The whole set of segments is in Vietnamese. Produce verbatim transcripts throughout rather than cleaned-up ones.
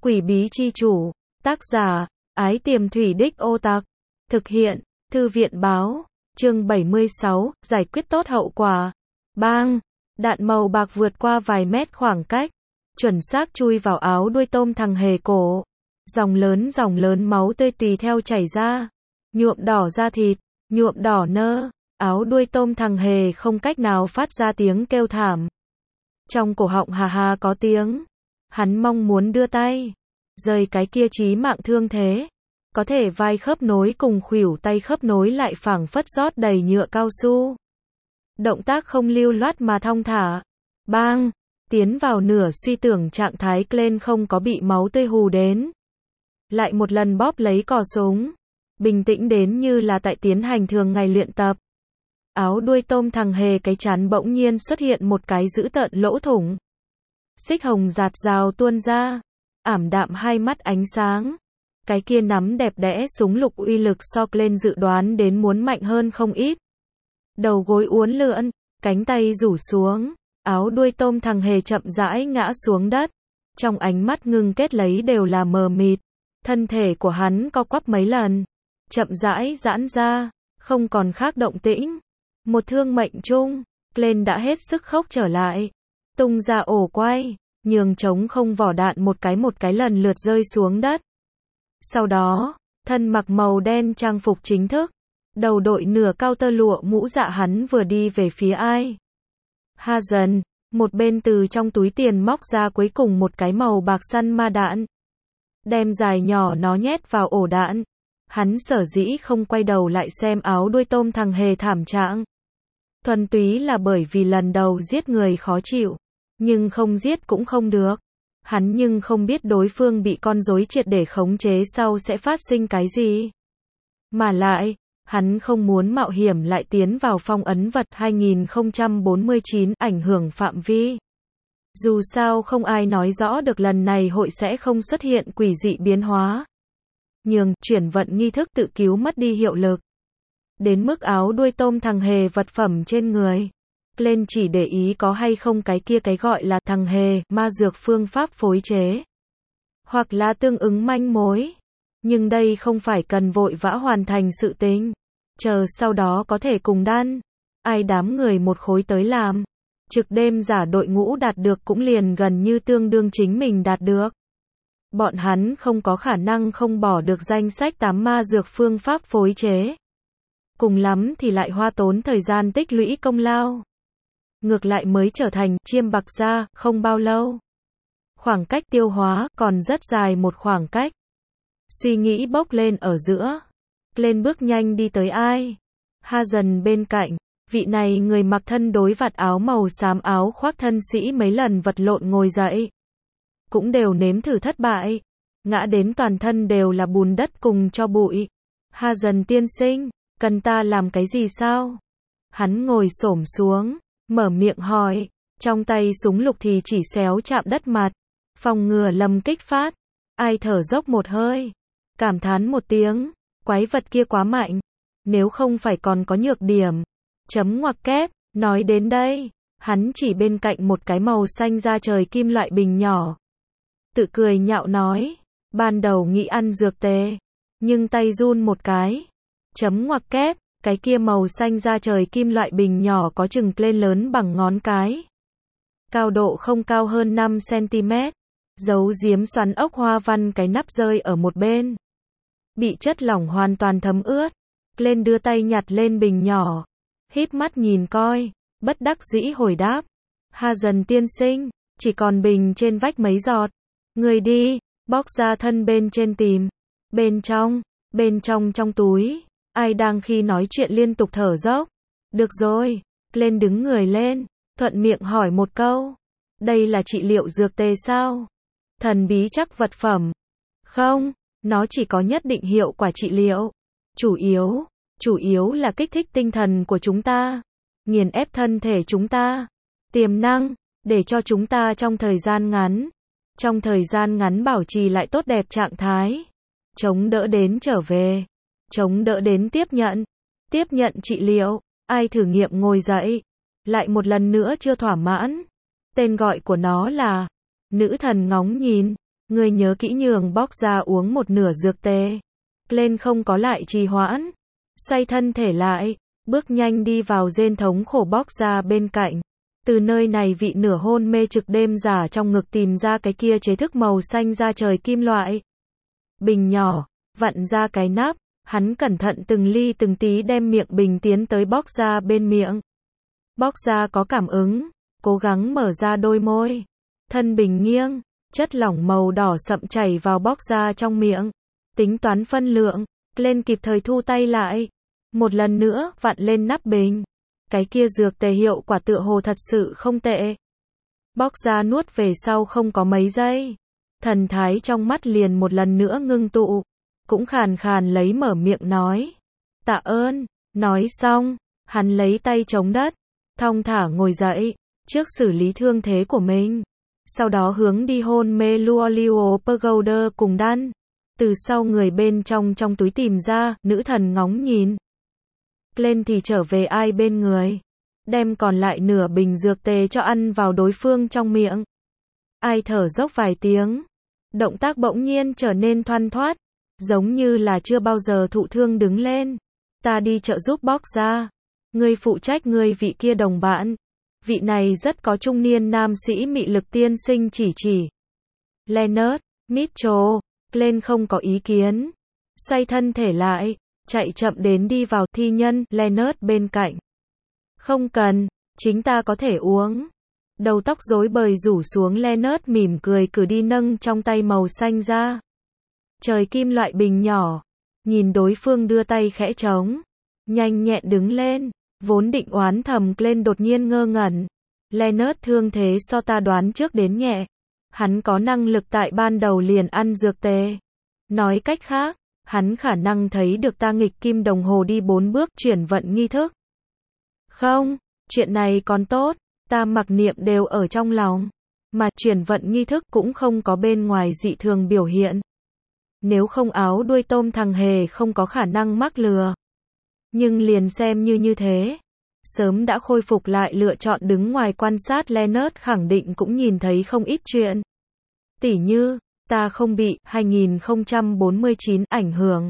Quỷ bí chi chủ, tác giả, Ái Tiềm Thủy Đích Ô Tặc, thực hiện, Thư viện báo, chương bảy mươi sáu, giải quyết tốt hậu quả. Bang, đạn màu bạc vượt qua vài mét khoảng cách, chuẩn xác chui vào áo đuôi tôm thằng hề cổ. Dòng lớn dòng lớn máu tươi tùy theo chảy ra, nhuộm đỏ da thịt, nhuộm đỏ nơ, áo đuôi tôm thằng hề không cách nào phát ra tiếng kêu thảm. Trong cổ họng hà hà có tiếng, hắn mong muốn đưa tay, rời cái kia chí mạng thương thế. Có thể vai khớp nối cùng khuỷu tay khớp nối lại phảng phất rót đầy nhựa cao su. Động tác không lưu loát mà thong thả. Bang, tiến vào nửa suy tưởng trạng thái, Glenn không có bị máu tươi hù đến. Lại một lần bóp lấy cò súng, bình tĩnh đến như là tại tiến hành thường ngày luyện tập. Áo đuôi tôm thằng hề cái chán bỗng nhiên xuất hiện một cái dữ tợn lỗ thủng. Xích hồng rạt rào tuôn ra, ảm đạm hai mắt ánh sáng. Cái kia nắm đẹp đẽ súng lục uy lực so Glenn dự đoán đến muốn mạnh hơn không ít. Đầu gối uốn lượn, cánh tay rủ xuống, áo đuôi tôm thằng hề chậm rãi ngã xuống đất. Trong ánh mắt ngưng kết lấy đều là mờ mịt. Thân thể của hắn co quắp mấy lần, chậm rãi giãn ra, không còn khác động tĩnh. Một thương mệnh chung, Glenn đã hết sức khốc trở lại, tung ra ổ quay, nhường trống không vỏ đạn một cái một cái lần lượt rơi xuống đất. Sau đó, thân mặc màu đen trang phục chính thức, đầu đội nửa cao tơ lụa mũ dạ, hắn vừa đi về phía ai. Hazen, một bên từ trong túi tiền móc ra cuối cùng một cái màu bạc săn ma đạn. Đem dài nhỏ nó nhét vào ổ đạn. Hắn sở dĩ không quay đầu lại xem áo đuôi tôm thằng hề thảm trạng. Thuần túy là bởi vì lần đầu giết người khó chịu. Nhưng không giết cũng không được. Hắn nhưng không biết đối phương bị con rối triệt để khống chế sau sẽ phát sinh cái gì. Mà lại, hắn không muốn mạo hiểm lại tiến vào phong ấn vật hai nghìn không trăm bốn mươi chín ảnh hưởng phạm vi. Dù sao không ai nói rõ được lần này hội sẽ không xuất hiện quỷ dị biến hóa. Nhường chuyển vận nghi thức tự cứu mất đi hiệu lực. Đến mức áo đuôi tôm thằng hề vật phẩm trên người. Glenn chỉ để ý có hay không cái kia cái gọi là thằng hề, ma dược phương pháp phối chế. Hoặc là tương ứng manh mối. Nhưng đây không phải cần vội vã hoàn thành sự tình. Chờ sau đó có thể cùng đan. Ai đám người một khối tới làm. Trực đêm giả đội ngũ đạt được cũng liền gần như tương đương chính mình đạt được. Bọn hắn không có khả năng không bỏ được danh sách tám ma dược phương pháp phối chế. Cùng lắm thì lại hoa tốn thời gian tích lũy công lao. Ngược lại mới trở thành chiêm bạc gia không bao lâu. Khoảng cách tiêu hóa còn rất dài một khoảng cách. Suy nghĩ bốc lên ở giữa. Lên bước nhanh đi tới ai. Hazen bên cạnh. Vị này người mặc thân đối vạt áo màu xám áo khoác thân sĩ mấy lần vật lộn ngồi dậy. Cũng đều nếm thử thất bại. Ngã đến toàn thân đều là bùn đất cùng cho bụi. Hazen tiên sinh, cần ta làm cái gì sao? Hắn ngồi xổm xuống, mở miệng hỏi. Trong tay súng lục thì chỉ xéo chạm đất mặt. Phòng ngừa lầm kích phát. Ai thở dốc một hơi. Cảm thán một tiếng. Quái vật kia quá mạnh. Nếu không phải còn có nhược điểm. Chấm ngoặc kép, nói đến đây, hắn chỉ bên cạnh một cái màu xanh da trời kim loại bình nhỏ. Tự cười nhạo nói, ban đầu nghĩ ăn dược tề, nhưng tay run một cái. Chấm ngoặc kép, cái kia màu xanh da trời kim loại bình nhỏ có chừng lên lớn bằng ngón cái. Cao độ không cao hơn năm xăng-ti-mét, giấu giếm xoắn ốc hoa văn cái nắp rơi ở một bên. Bị chất lỏng hoàn toàn thấm ướt, lên đưa tay nhặt lên bình nhỏ. Híp mắt nhìn coi, bất đắc dĩ hồi đáp. Hazen tiên sinh, chỉ còn bình trên vách mấy giọt. Người đi, bóc ra thân bên trên tìm. Bên trong, bên trong trong túi, ai đang khi nói chuyện liên tục thở dốc. Được rồi, lên đứng người lên, thuận miệng hỏi một câu. Đây là trị liệu dược tề sao? Thần bí chắc vật phẩm. Không, nó chỉ có nhất định hiệu quả trị liệu. Chủ yếu. Chủ yếu là kích thích tinh thần của chúng ta, nghiền ép thân thể chúng ta, tiềm năng, để cho chúng ta trong thời gian ngắn, trong thời gian ngắn bảo trì lại tốt đẹp trạng thái, chống đỡ đến trở về, chống đỡ đến tiếp nhận, tiếp nhận trị liệu, ai thử nghiệm ngồi dậy, lại một lần nữa chưa thỏa mãn, tên gọi của nó là, nữ thần ngóng nhìn, Ngươi nhớ kỹ nhường bóc ra uống một nửa dược tê. Lên không có lại trì hoãn. Xoay thân thể lại, bước nhanh đi vào rên thống khổ bóc ra bên cạnh. Từ nơi này vị nửa hôn mê trực đêm giả trong ngực tìm ra cái kia chế thức màu xanh da trời kim loại. Bình nhỏ, vặn ra cái nắp, hắn cẩn thận từng ly từng tí đem miệng bình tiến tới bóc ra bên miệng. Bóc ra có cảm ứng, cố gắng mở ra đôi môi. Thân bình nghiêng, chất lỏng màu đỏ sậm chảy vào bóc ra trong miệng. Tính toán phân lượng, lên kịp thời thu tay lại. Một lần nữa, vặn lên nắp bình. Cái kia dược tề hiệu quả tựa hồ thật sự không tệ. Bóc ra nuốt về sau không có mấy giây. Thần thái trong mắt liền một lần nữa ngưng tụ. Cũng khàn khàn lấy mở miệng nói. Tạ ơn, nói xong, hắn lấy tay chống đất. Thong thả ngồi dậy, trước xử lý thương thế của mình. Sau đó hướng đi hôn mê Luolio Pagoda cùng đan. Từ sau người bên trong trong túi tìm ra, nữ thần ngóng nhìn. Lên thì trở về ai bên người. Đem còn lại nửa bình dược tê cho ăn vào đối phương trong miệng. Ai thở dốc vài tiếng. Động tác bỗng nhiên trở nên thoăn thoát. Giống như là chưa bao giờ thụ thương đứng lên. Ta đi trợ giúp bóc ra. Ngươi phụ trách ngươi vị kia đồng bạn. Vị này rất có trung niên nam sĩ mị lực tiên sinh chỉ chỉ. Leonard, Mitchell, lên không có ý kiến. Xoay thân thể lại, chạy chậm đến đi vào thi nhân, Leonard bên cạnh. Không cần, chính ta có thể uống. Đầu tóc rối bời rủ xuống Leonard mỉm cười cử đi nâng trong tay màu xanh ra. Trời kim loại bình nhỏ. Nhìn đối phương đưa tay khẽ trống. Nhanh nhẹn đứng lên. Vốn định oán thầm lên đột nhiên ngơ ngẩn. Leonard thương thế so ta đoán trước đến nhẹ. Hắn có năng lực tại ban đầu liền ăn dược tê. Nói cách khác, hắn khả năng thấy được ta nghịch kim đồng hồ đi bốn bước chuyển vận nghi thức. Không, chuyện này còn tốt, ta mặc niệm đều ở trong lòng. Mà chuyển vận nghi thức cũng không có bên ngoài dị thường biểu hiện. Nếu không áo đuôi tôm thằng hề không có khả năng mắc lừa. Nhưng liền xem như như thế. Sớm đã khôi phục lại lựa chọn đứng ngoài quan sát Leonard khẳng định cũng nhìn thấy không ít chuyện. Tỉ như, ta không bị hai nghìn không trăm bốn mươi chín ảnh hưởng.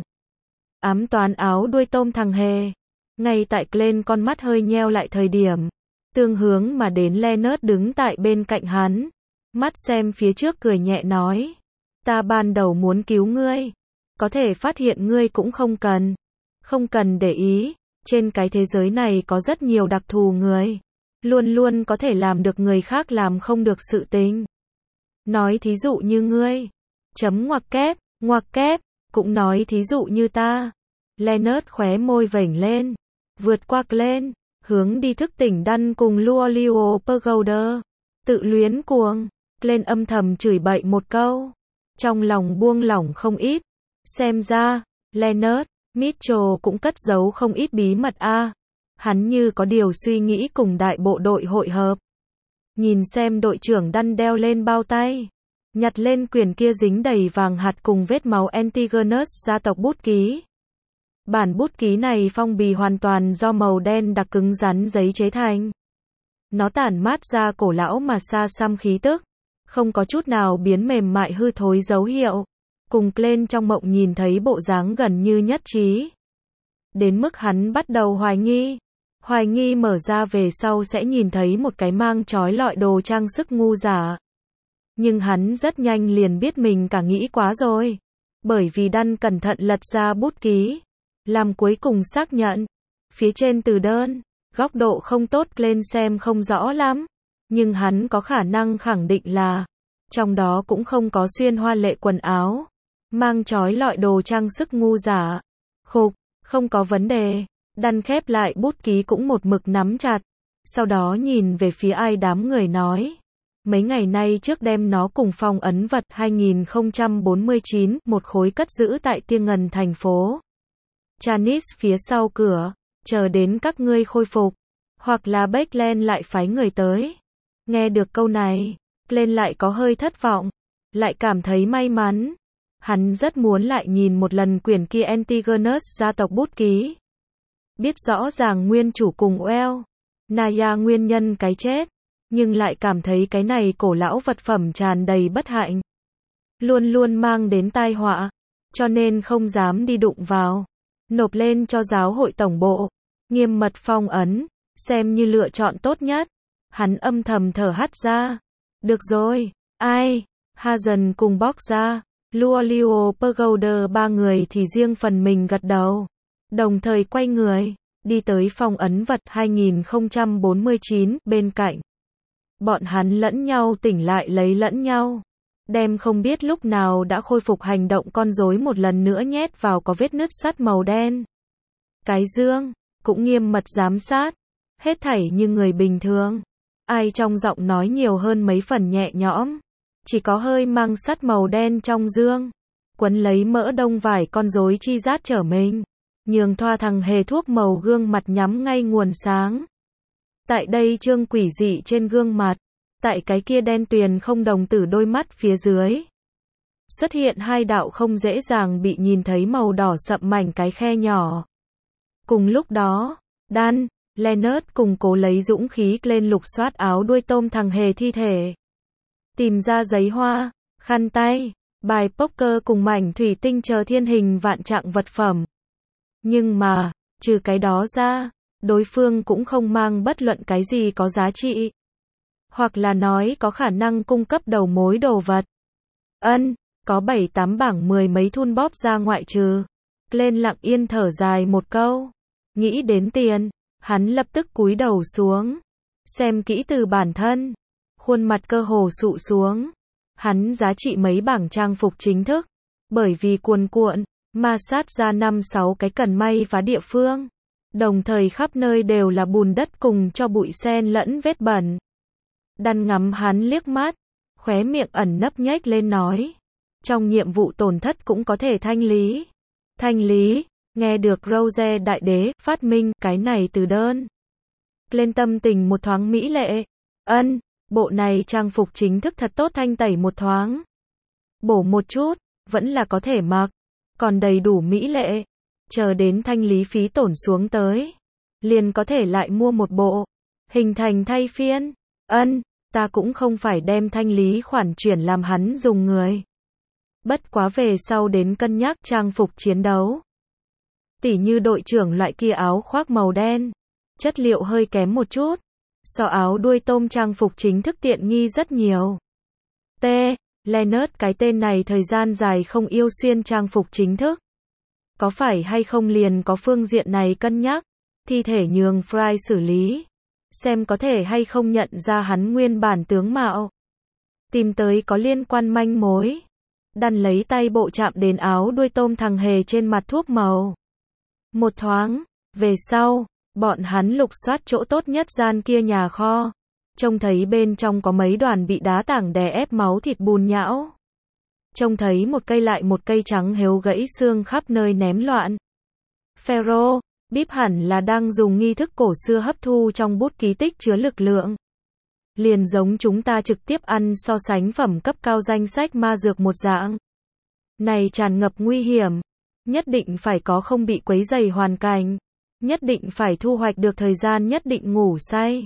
Ám toán áo đuôi tôm thằng hề. Ngay tại Glenn con mắt hơi nheo lại thời điểm. Tương hướng mà đến Leonard đứng tại bên cạnh hắn. Mắt xem phía trước cười nhẹ nói. Ta ban đầu muốn cứu ngươi. Có thể phát hiện ngươi cũng không cần. Không cần để ý. Trên cái thế giới này có rất nhiều đặc thù người. Luôn luôn có thể làm được người khác làm không được sự tình. Nói thí dụ như ngươi. Chấm ngoặc kép, ngoặc kép. Cũng nói thí dụ như ta. Leonard khóe môi vểnh lên. Vượt qua lên. Hướng đi thức tỉnh đăn cùng Luolio Pagoda. Tự luyến cuồng. Lên âm thầm chửi bậy một câu. Trong lòng buông lỏng không ít. Xem ra, Leonard, Mitchell cũng cất giấu không ít bí mật a. À. Hắn như có điều suy nghĩ cùng đại bộ đội hội hợp. Nhìn xem đội trưởng đăn đeo lên bao tay. Nhặt lên quyển kia dính đầy vàng hạt cùng vết máu Antigonus gia tộc bút ký. Bản bút ký này phong bì hoàn toàn do màu đen đặc cứng rắn giấy chế thành. Nó tản mát ra cổ lão mà xa xăm khí tức. Không có chút nào biến mềm mại hư thối dấu hiệu. Cùng lên trong mộng nhìn thấy bộ dáng gần như nhất trí. Đến mức hắn bắt đầu hoài nghi. Hoài nghi mở ra về sau sẽ nhìn thấy một cái mang trói lọi đồ trang sức ngu giả. Nhưng hắn rất nhanh liền biết mình cả nghĩ quá rồi. Bởi vì đăn cẩn thận lật ra bút ký. Làm cuối cùng xác nhận. Phía trên từ đơn, góc độ không tốt lên xem không rõ lắm. Nhưng hắn có khả năng khẳng định là. Trong đó cũng không có xuyên hoa lệ quần áo. Mang trói lọi đồ trang sức ngu giả. Khục, không có vấn đề. Đăn khép lại bút ký cũng một mực nắm chặt. Sau đó nhìn về phía ai đám người nói. Mấy ngày nay trước đem nó cùng phong ấn vật hai nghìn không trăm bốn mươi chín, một khối cất giữ tại Tiên Ngần thành phố. Chanis phía sau cửa, chờ đến các ngươi khôi phục. Hoặc là Becklen lại phái người tới. Nghe được câu này, lên lại có hơi thất vọng. Lại cảm thấy may mắn. Hắn rất muốn lại nhìn một lần quyển kia Antigonus gia tộc bút ký. Biết rõ ràng nguyên chủ cùng Well, Naya nguyên nhân cái chết. Nhưng lại cảm thấy cái này cổ lão vật phẩm tràn đầy bất hạnh. luôn luôn mang đến tai họa, cho nên không dám đi đụng vào. Nộp lên cho giáo hội tổng bộ, nghiêm mật phong ấn, xem như lựa chọn tốt nhất. Hắn âm thầm thở hắt ra. Được rồi, ai? Hazen cùng bóc ra, Luolio Pagoda ba người thì riêng phần mình gật đầu. Đồng thời quay người, đi tới phòng ấn vật hai nghìn không trăm bốn mươi chín bên cạnh. Bọn hắn lẫn nhau tỉnh lại lấy lẫn nhau. Đem không biết lúc nào đã khôi phục hành động con rối một lần nữa nhét vào có vết nứt sắt màu đen. Cái dương, cũng nghiêm mật giám sát. Hết thảy như người bình thường. Ai trong giọng nói nhiều hơn mấy phần nhẹ nhõm. Chỉ có hơi mang sắt màu đen trong dương. Quấn lấy mỡ đông vải con rối chi rát trở mình. Nhường thoa thằng hề thuốc màu gương mặt nhắm ngay nguồn sáng. Tại đây trương quỷ dị trên gương mặt. Tại cái kia đen tuyền không đồng tử đôi mắt phía dưới. Xuất hiện hai đạo không dễ dàng bị nhìn thấy màu đỏ sậm mảnh cái khe nhỏ. Cùng lúc đó, Dan, Leonard cùng cố lấy dũng khí lên lục soát áo đuôi tôm thằng hề thi thể. Tìm ra giấy hoa, khăn tay, bài poker cùng mảnh thủy tinh chờ thiên hình vạn trạng vật phẩm. Nhưng mà, trừ cái đó ra, đối phương cũng không mang bất luận cái gì có giá trị. Hoặc là nói có khả năng cung cấp đầu mối đồ vật. Ân, có bảy tám bảng mười mấy thun bóp ra ngoại trừ. Lên lặng yên thở dài một câu. Nghĩ đến tiền, hắn lập tức cúi đầu xuống. Xem kỹ từ bản thân. Khuôn mặt cơ hồ sụ xuống. Hắn giá trị mấy bảng trang phục chính thức. Bởi vì cuồn cuộn, ma sát ra năm sáu cái cần may phá địa phương. Đồng thời khắp nơi đều là bùn đất cùng cho bụi sen lẫn vết bẩn. Dan ngắm hắn liếc mắt, khóe miệng ẩn nấp nhếch lên nói. Trong nhiệm vụ tổn thất cũng có thể thanh lý. Thanh lý, nghe được Rose đại đế phát minh cái này từ đơn. Lên tâm tình một thoáng mỹ lệ. Ân, bộ này trang phục chính thức thật tốt thanh tẩy một thoáng. Bổ một chút, vẫn là có thể mặc. Còn đầy đủ mỹ lệ. Chờ đến thanh lý phí tổn xuống tới. Liền có thể lại mua một bộ. Hình thành thay phiên. Ân, ta cũng không phải đem thanh lý khoản chuyển làm hắn dùng người. Bất quá về sau đến cân nhắc trang phục chiến đấu. Tỉ như đội trưởng loại kia áo khoác màu đen. Chất liệu hơi kém một chút. So áo đuôi tôm trang phục chính thức tiện nghi rất nhiều. T. Leonard cái tên này thời gian dài không yêu xuyên trang phục chính thức. Có phải hay không liền có phương diện này cân nhắc. Thi thể nhường Fry xử lý. Xem có thể hay không nhận ra hắn nguyên bản tướng mạo. Tìm tới có liên quan manh mối. Dan lấy tay bộ chạm đến áo đuôi tôm thằng hề trên mặt thuốc màu. Một thoáng, về sau, bọn hắn lục soát chỗ tốt nhất gian kia nhà kho. Trông thấy bên trong có mấy đoàn bị đá tảng đè ép máu thịt bùn nhão. Trông thấy một cây lại một cây trắng héo gãy xương khắp nơi ném loạn. Pharaoh, bíp hẳn là đang dùng nghi thức cổ xưa hấp thu trong bút ký tích chứa lực lượng. Liền giống chúng ta trực tiếp ăn so sánh phẩm cấp cao danh sách ma dược một dạng. Này tràn ngập nguy hiểm. Nhất định phải có không bị quấy rầy hoàn cảnh. Nhất định phải thu hoạch được thời gian nhất định ngủ say.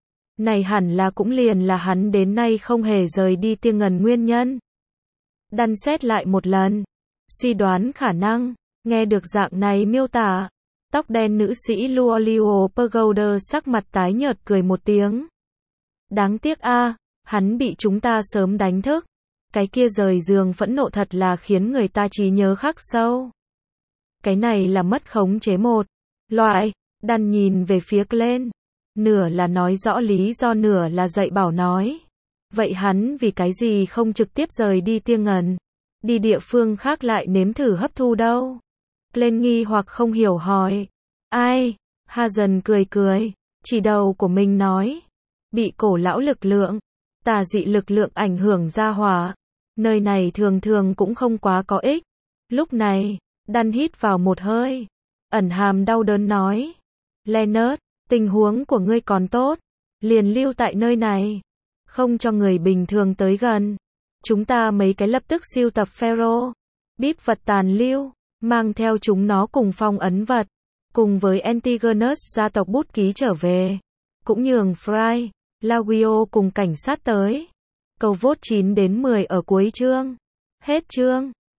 Này hẳn là cũng liền là hắn đến nay không hề rời đi Tiên Ngần nguyên nhân. Dan xét lại một lần. Suy đoán khả năng. Nghe được dạng này miêu tả. Tóc đen nữ sĩ Luolio Pagoda sắc mặt tái nhợt cười một tiếng. Đáng tiếc a, hắn bị chúng ta sớm đánh thức. Cái kia rời giường phẫn nộ thật là khiến người ta trí nhớ khắc sâu. Cái này là mất khống chế một loại. Dan nhìn về phía Glenn. Nửa là nói rõ lý do, nửa là dạy bảo nói. Vậy hắn vì cái gì không trực tiếp rời đi Tiên Ngần? Đi địa phương khác lại nếm thử hấp thu đâu? Glenn nghi hoặc không hiểu hỏi. Ai? Hazen cười cười, chỉ đầu của mình nói. Bị cổ lão lực lượng, tà dị lực lượng ảnh hưởng ra hỏa. Nơi này thường thường cũng không quá có ích. Lúc này, Dan hít vào một hơi. Ẩn hàm đau đớn nói. Leonard, tình huống của ngươi còn tốt. Liền lưu tại nơi này. Không cho người bình thường tới gần. Chúng ta mấy cái lập tức siêu tập Pharaoh. Bíp vật tàn lưu. Mang theo chúng nó cùng phong ấn vật. Cùng với Antigonus gia tộc bút ký trở về. Cũng nhường Fry, Laguio cùng cảnh sát tới. Câu vote chín đến mười ở cuối chương. Hết chương.